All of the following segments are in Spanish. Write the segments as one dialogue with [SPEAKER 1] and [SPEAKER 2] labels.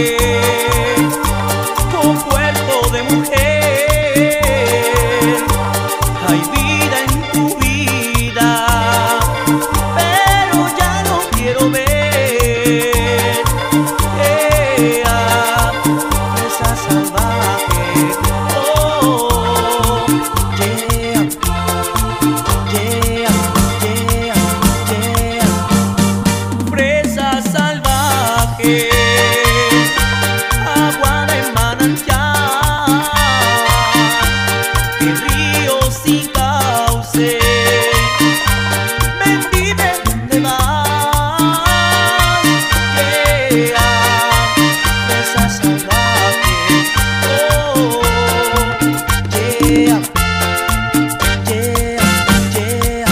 [SPEAKER 1] con cuerpo de mujer. Hay vida en tu vida, pero ya no quiero ver. Esa salvaje. Oh, yeah, yeah, yeah, yeah. Fresa salvaje, agua de manantial, el río sin cauce, ven, dime dónde vas. Yeah, fresa salvaje. Oh, yeah, yeah, yeah,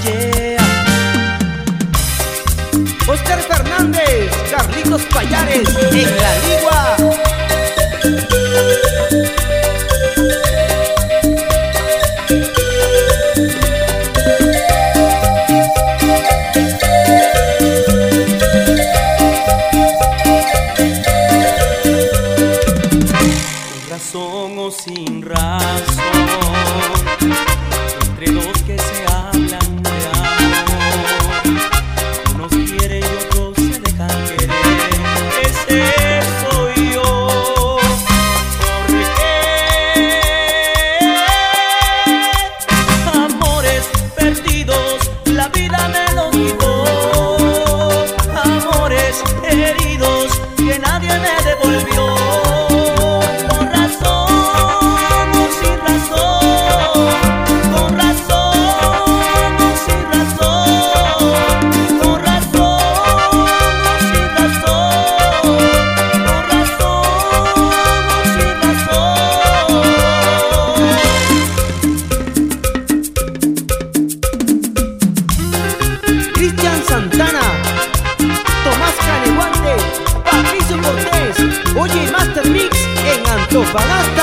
[SPEAKER 1] yeah.
[SPEAKER 2] Oscar Fernández, Carlitos Payares, en la Ligua.
[SPEAKER 1] Con razón o sin razón, entre dos que se hablan de amor, unos quieren y otros se dejan querer. Ese soy yo. Porque amores perdidos la vida me los quitó. Amores heridos que nadie me devolvió. Con razón o sin razón, con razón o sin razón, con razón o sin razón, con razón o sin razón.
[SPEAKER 2] Cristian Santana, Tomás Caneguante, Patricio Cortés, Oye Master Mix en Antofagasta.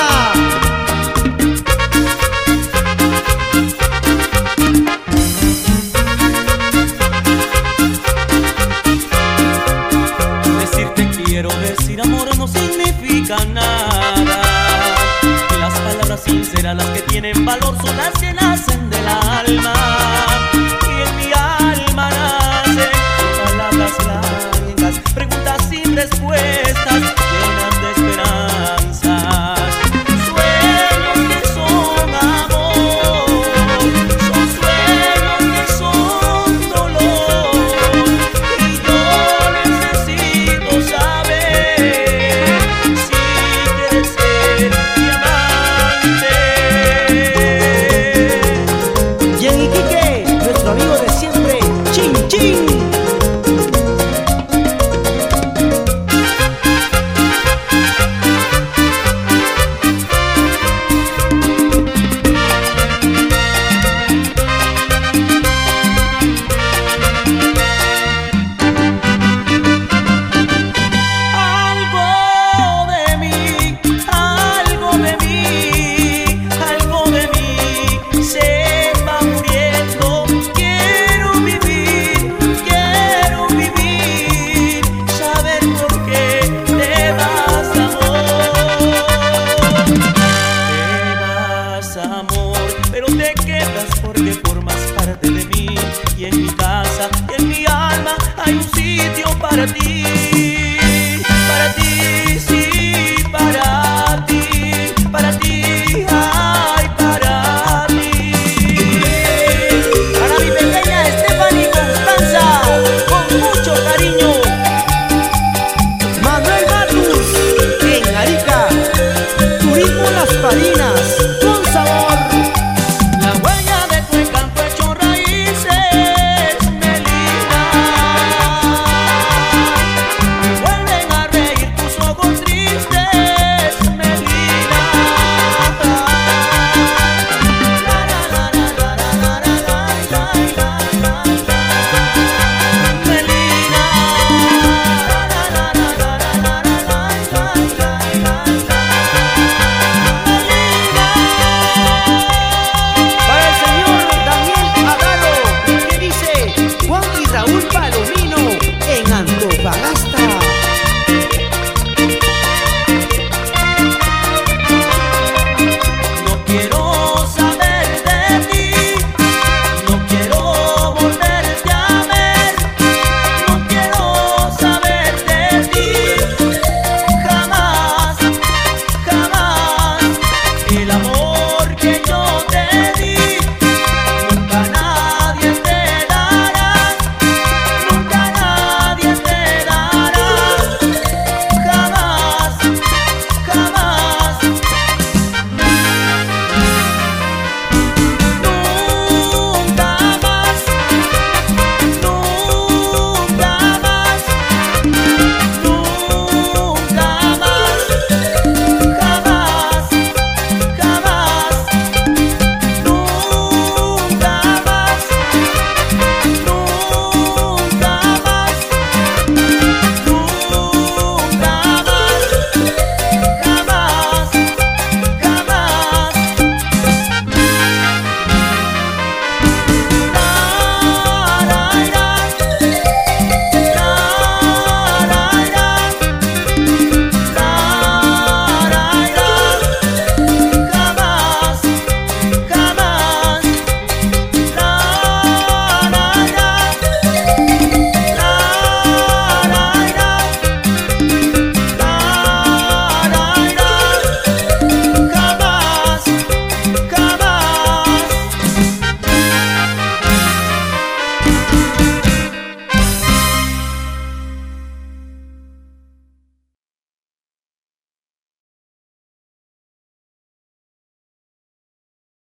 [SPEAKER 1] Decirte quiero, decir amor no significa nada. Las palabras sinceras, las que tienen valor, son las que nacen del alma.